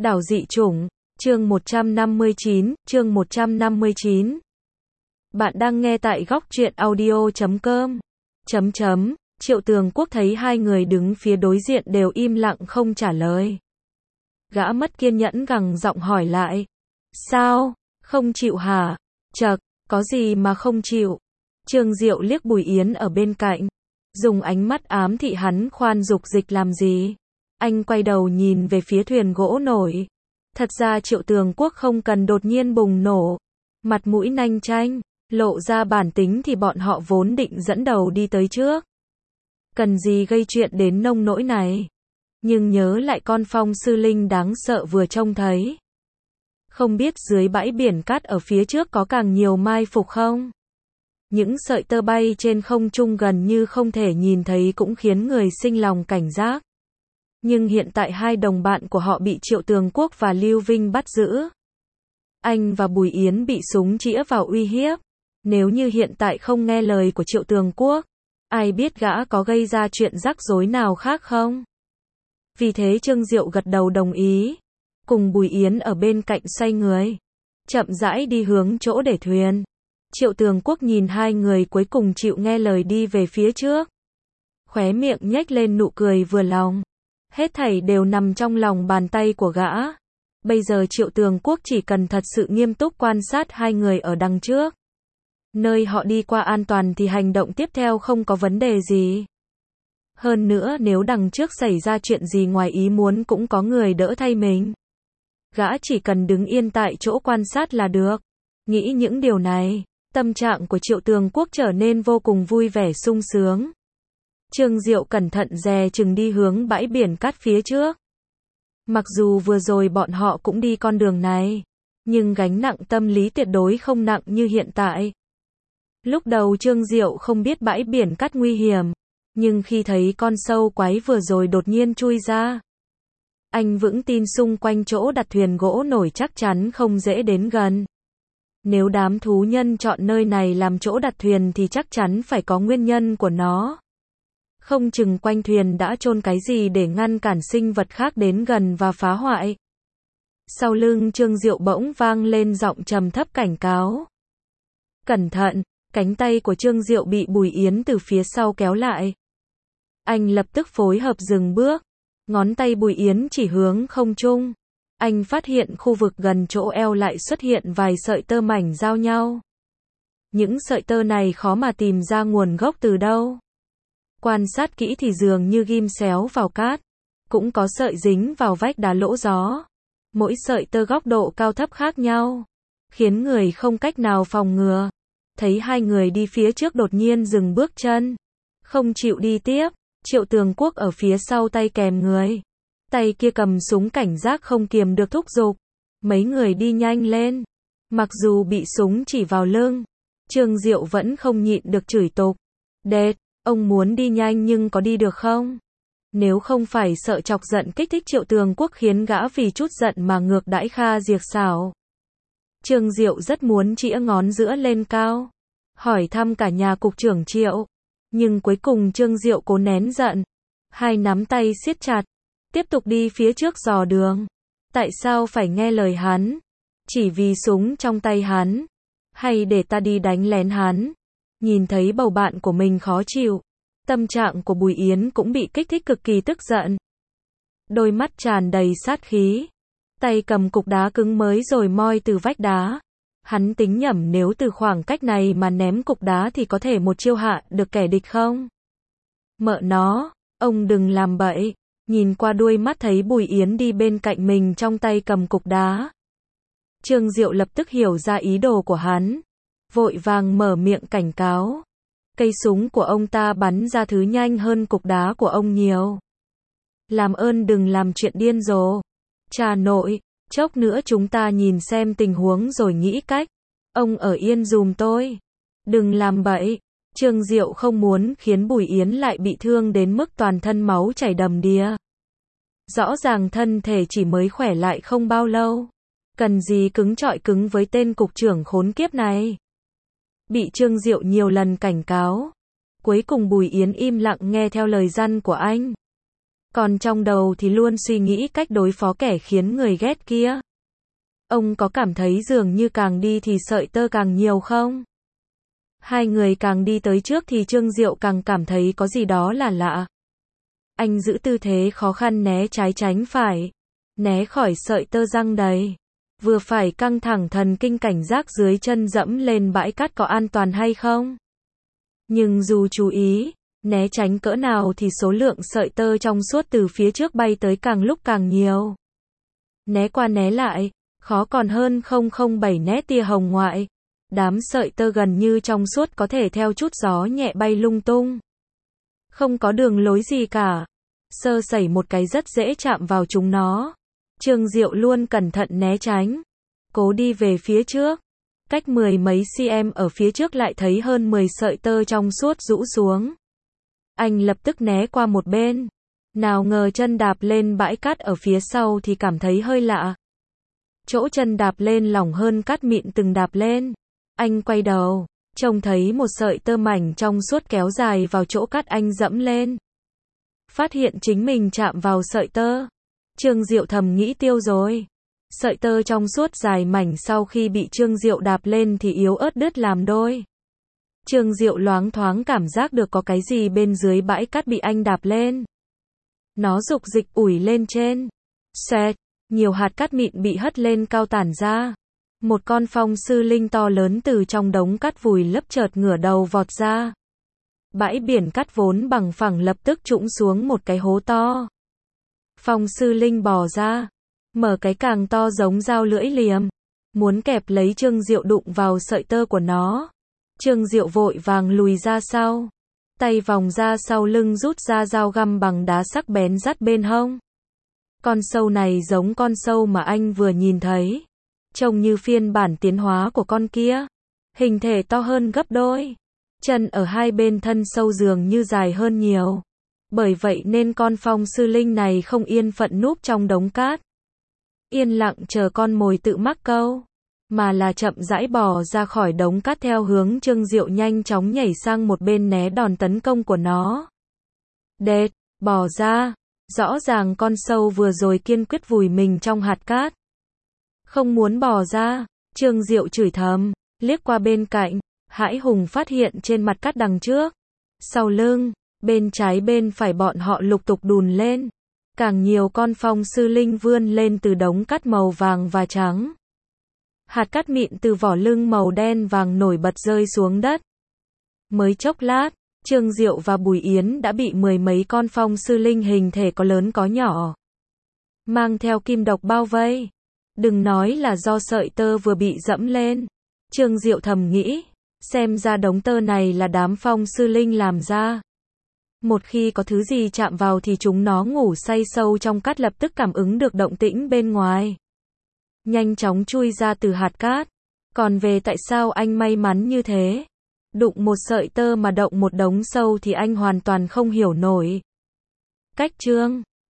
Đảo dị chủng, chương 159, chương 159. Bạn đang nghe tại góc truyện audio.com. Triệu Tường Quốc thấy hai người đứng phía đối diện đều im lặng không trả lời. Gã mất kiên nhẫn gằn giọng hỏi lại. Sao, không chịu hả? Chậc, có gì mà không chịu? Trương Diệu liếc Bùi Yến ở bên cạnh, dùng ánh mắt ám thị hắn khoan dục dịch làm gì. Anh quay đầu nhìn về phía thuyền gỗ nổi. Thật ra Triệu Tường Quốc không cần đột nhiên bùng nổ. Mặt mũi nanh chanh, lộ ra bản tính thì bọn họ vốn định dẫn đầu đi tới trước. Cần gì gây chuyện đến nông nỗi này. Nhưng nhớ lại con Phong Sư Linh đáng sợ vừa trông thấy. Không biết dưới bãi biển cát ở phía trước có càng nhiều mai phục không? Những sợi tơ bay trên không trung gần như không thể nhìn thấy cũng khiến người sinh lòng cảnh giác. Nhưng hiện tại hai đồng bạn của họ bị Triệu Tường Quốc và Lưu Vinh bắt giữ. Anh và Bùi Yến bị súng chĩa vào uy hiếp. Nếu như hiện tại không nghe lời của Triệu Tường Quốc, ai biết gã có gây ra chuyện rắc rối nào khác không? Vì thế Trương Diệu gật đầu đồng ý. Cùng Bùi Yến ở bên cạnh xoay người. Chậm rãi đi hướng chỗ để thuyền. Triệu Tường Quốc nhìn hai người cuối cùng chịu nghe lời đi về phía trước. Khóe miệng nhếch lên nụ cười vừa lòng. Hết thảy đều nằm trong lòng bàn tay của gã. Bây giờ Triệu Tường Quốc chỉ cần thật sự nghiêm túc quan sát hai người ở đằng trước. Nơi họ đi qua an toàn thì hành động tiếp theo không có vấn đề gì. Hơn nữa nếu đằng trước xảy ra chuyện gì ngoài ý muốn cũng có người đỡ thay mình. Gã chỉ cần đứng yên tại chỗ quan sát là được. Nghĩ những điều này, tâm trạng của Triệu Tường Quốc trở nên vô cùng vui vẻ sung sướng. Trương Diệu cẩn thận dè chừng đi hướng bãi biển cát phía trước. Mặc dù vừa rồi bọn họ cũng đi con đường này, nhưng gánh nặng tâm lý tuyệt đối không nặng như hiện tại. Lúc đầu Trương Diệu không biết bãi biển cát nguy hiểm, nhưng khi thấy con sâu quái vừa rồi đột nhiên chui ra, anh vững tin xung quanh chỗ đặt thuyền gỗ nổi chắc chắn không dễ đến gần. Nếu đám thú nhân chọn nơi này làm chỗ đặt thuyền thì chắc chắn phải có nguyên nhân của nó. Không chừng quanh thuyền đã chôn cái gì để ngăn cản sinh vật khác đến gần và phá hoại. Sau lưng Trương Diệu bỗng vang lên giọng trầm thấp cảnh cáo. Cẩn thận, cánh tay của Trương Diệu bị Bùi Yến từ phía sau kéo lại. Anh lập tức phối hợp dừng bước. Ngón tay Bùi Yến chỉ hướng không trung. Anh phát hiện khu vực gần chỗ eo lại xuất hiện vài sợi tơ mảnh giao nhau. Những sợi tơ này khó mà tìm ra nguồn gốc từ đâu. Quan sát kỹ thì dường như ghim xéo vào cát. Cũng có sợi dính vào vách đá lỗ gió. Mỗi sợi tơ góc độ cao thấp khác nhau, khiến người không cách nào phòng ngừa. Thấy hai người đi phía trước đột nhiên dừng bước chân, không chịu đi tiếp. Triệu Tường Quốc ở phía sau tay kèm người. Tay kia cầm súng cảnh giác không kiềm được thúc giục. Mấy người đi nhanh lên. Mặc dù bị súng chỉ vào lưng, Trương Diệu vẫn không nhịn được chửi tục. Đệt, ông muốn đi nhanh nhưng có đi được không? Nếu không phải sợ chọc giận kích thích Triệu Tường Quốc khiến gã vì chút giận mà ngược đãi Kha Diệp Xảo. Trương Diệu rất muốn chĩa ngón giữa lên cao, hỏi thăm cả nhà cục trưởng Triệu. Nhưng cuối cùng Trương Diệu cố nén giận. Hai nắm tay siết chặt. Tiếp tục đi phía trước dò đường. Tại sao phải nghe lời hắn? Chỉ vì súng trong tay hắn? Hay để ta đi đánh lén hắn? Nhìn thấy bầu bạn của mình khó chịu, tâm trạng của Bùi Yến cũng bị kích thích cực kỳ tức giận. Đôi mắt tràn đầy sát khí. Tay cầm cục đá cứng mới rồi moi từ vách đá. Hắn tính nhẩm nếu từ khoảng cách này mà ném cục đá thì có thể một chiêu hạ được kẻ địch không? Mợ nó, ông đừng làm bậy. Nhìn qua đuôi mắt thấy Bùi Yến đi bên cạnh mình trong tay cầm cục đá. Trương Diệu lập tức hiểu ra ý đồ của hắn. Vội vàng mở miệng cảnh cáo. Cây súng của ông ta bắn ra thứ nhanh hơn cục đá của ông nhiều. Làm ơn đừng làm chuyện điên rồ. Cha nội, chốc nữa chúng ta nhìn xem tình huống rồi nghĩ cách. Ông ở yên dùm tôi. Đừng làm bậy. Trương Diệu không muốn khiến Bùi Yến lại bị thương đến mức toàn thân máu chảy đầm đìa. Rõ ràng thân thể chỉ mới khỏe lại không bao lâu. Cần gì cứng trọi cứng với tên cục trưởng khốn kiếp này. Bị Trương Diệu nhiều lần cảnh cáo. Cuối cùng Bùi Yến im lặng nghe theo lời răn của anh. Còn trong đầu thì luôn suy nghĩ cách đối phó kẻ khiến người ghét kia. Ông có cảm thấy dường như càng đi thì sợi tơ càng nhiều không? Hai người càng đi tới trước thì Trương Diệu càng cảm thấy có gì đó là lạ. Anh giữ tư thế khó khăn né trái tránh phải, né khỏi sợi tơ giăng đầy. Vừa phải căng thẳng thần kinh cảnh giác dưới chân dẫm lên bãi cát có an toàn hay không. Nhưng dù chú ý, né tránh cỡ nào thì số lượng sợi tơ trong suốt từ phía trước bay tới càng lúc càng nhiều. Né qua né lại, khó còn hơn 007 né tia hồng ngoại. Đám sợi tơ gần như trong suốt có thể theo chút gió nhẹ bay lung tung. Không có đường lối gì cả. Sơ sẩy một cái rất dễ chạm vào chúng nó. Trương Diệu luôn cẩn thận né tránh. Cố đi về phía trước. Cách 10 mấy cm ở phía trước lại thấy hơn 10 sợi tơ trong suốt rũ xuống. Anh lập tức né qua một bên. Nào ngờ chân đạp lên bãi cát ở phía sau thì cảm thấy hơi lạ. Chỗ chân đạp lên lỏng hơn cát mịn từng đạp lên. Anh quay đầu, trông thấy một sợi tơ mảnh trong suốt kéo dài vào chỗ cát anh dẫm lên. Phát hiện chính mình chạm vào sợi tơ. Trương Diệu thầm nghĩ tiêu rồi. Sợi tơ trong suốt dài mảnh sau khi bị Trương Diệu đạp lên thì yếu ớt đứt làm đôi. Trương Diệu loáng thoáng cảm giác được có cái gì bên dưới bãi cát bị anh đạp lên. Nó rục dịch ủi lên trên. Xoẹt, nhiều hạt cát mịn bị hất lên cao tản ra. Một con phong sư linh to lớn từ trong đống cát vùi lấp chợt ngửa đầu vọt ra. Bãi biển cát vốn bằng phẳng lập tức trũng xuống một cái hố to. Phong sư linh bò ra, mở cái càng to giống dao lưỡi liềm, muốn kẹp lấy Trương Diệu đụng vào sợi tơ của nó. Trương Diệu vội vàng lùi ra sau, tay vòng ra sau lưng rút ra dao găm bằng đá sắc bén dắt bên hông. Con sâu này giống con sâu mà anh vừa nhìn thấy. Trông như phiên bản tiến hóa của con kia. Hình thể to hơn gấp đôi. Chân ở hai bên thân sâu dường như dài hơn nhiều. Bởi vậy nên con phong sư linh này không yên phận núp trong đống cát. Yên lặng chờ con mồi tự mắc câu. Mà là chậm rãi bò ra khỏi đống cát theo hướng Trương Diệu nhanh chóng nhảy sang một bên né đòn tấn công của nó. Đệt, bò ra. Rõ ràng con sâu vừa rồi kiên quyết vùi mình trong hạt cát. Không muốn bò ra, Trương Diệu chửi thầm, liếc qua bên cạnh, hãi hùng phát hiện trên mặt cát đằng trước, sau lưng, bên trái bên phải bọn họ lục tục đùn lên. Càng nhiều con phong sư linh vươn lên từ đống cát màu vàng và trắng. Hạt cát mịn từ vỏ lưng màu đen vàng nổi bật rơi xuống đất. Mới chốc lát, Trương Diệu và Bùi Yến đã bị 10 mấy con phong sư linh hình thể có lớn có nhỏ, mang theo kim độc bao vây. Đừng nói là do sợi tơ vừa bị dẫm lên. Trương Diệu thầm nghĩ, xem ra đống tơ này là đám phong sư linh làm ra. Một khi có thứ gì chạm vào thì chúng nó ngủ say sâu trong cát lập tức cảm ứng được động tĩnh bên ngoài. Nhanh chóng chui ra từ hạt cát. Còn về tại sao anh may mắn như thế? Đụng một sợi tơ mà động một đống sâu thì anh hoàn toàn không hiểu nổi. Cách chương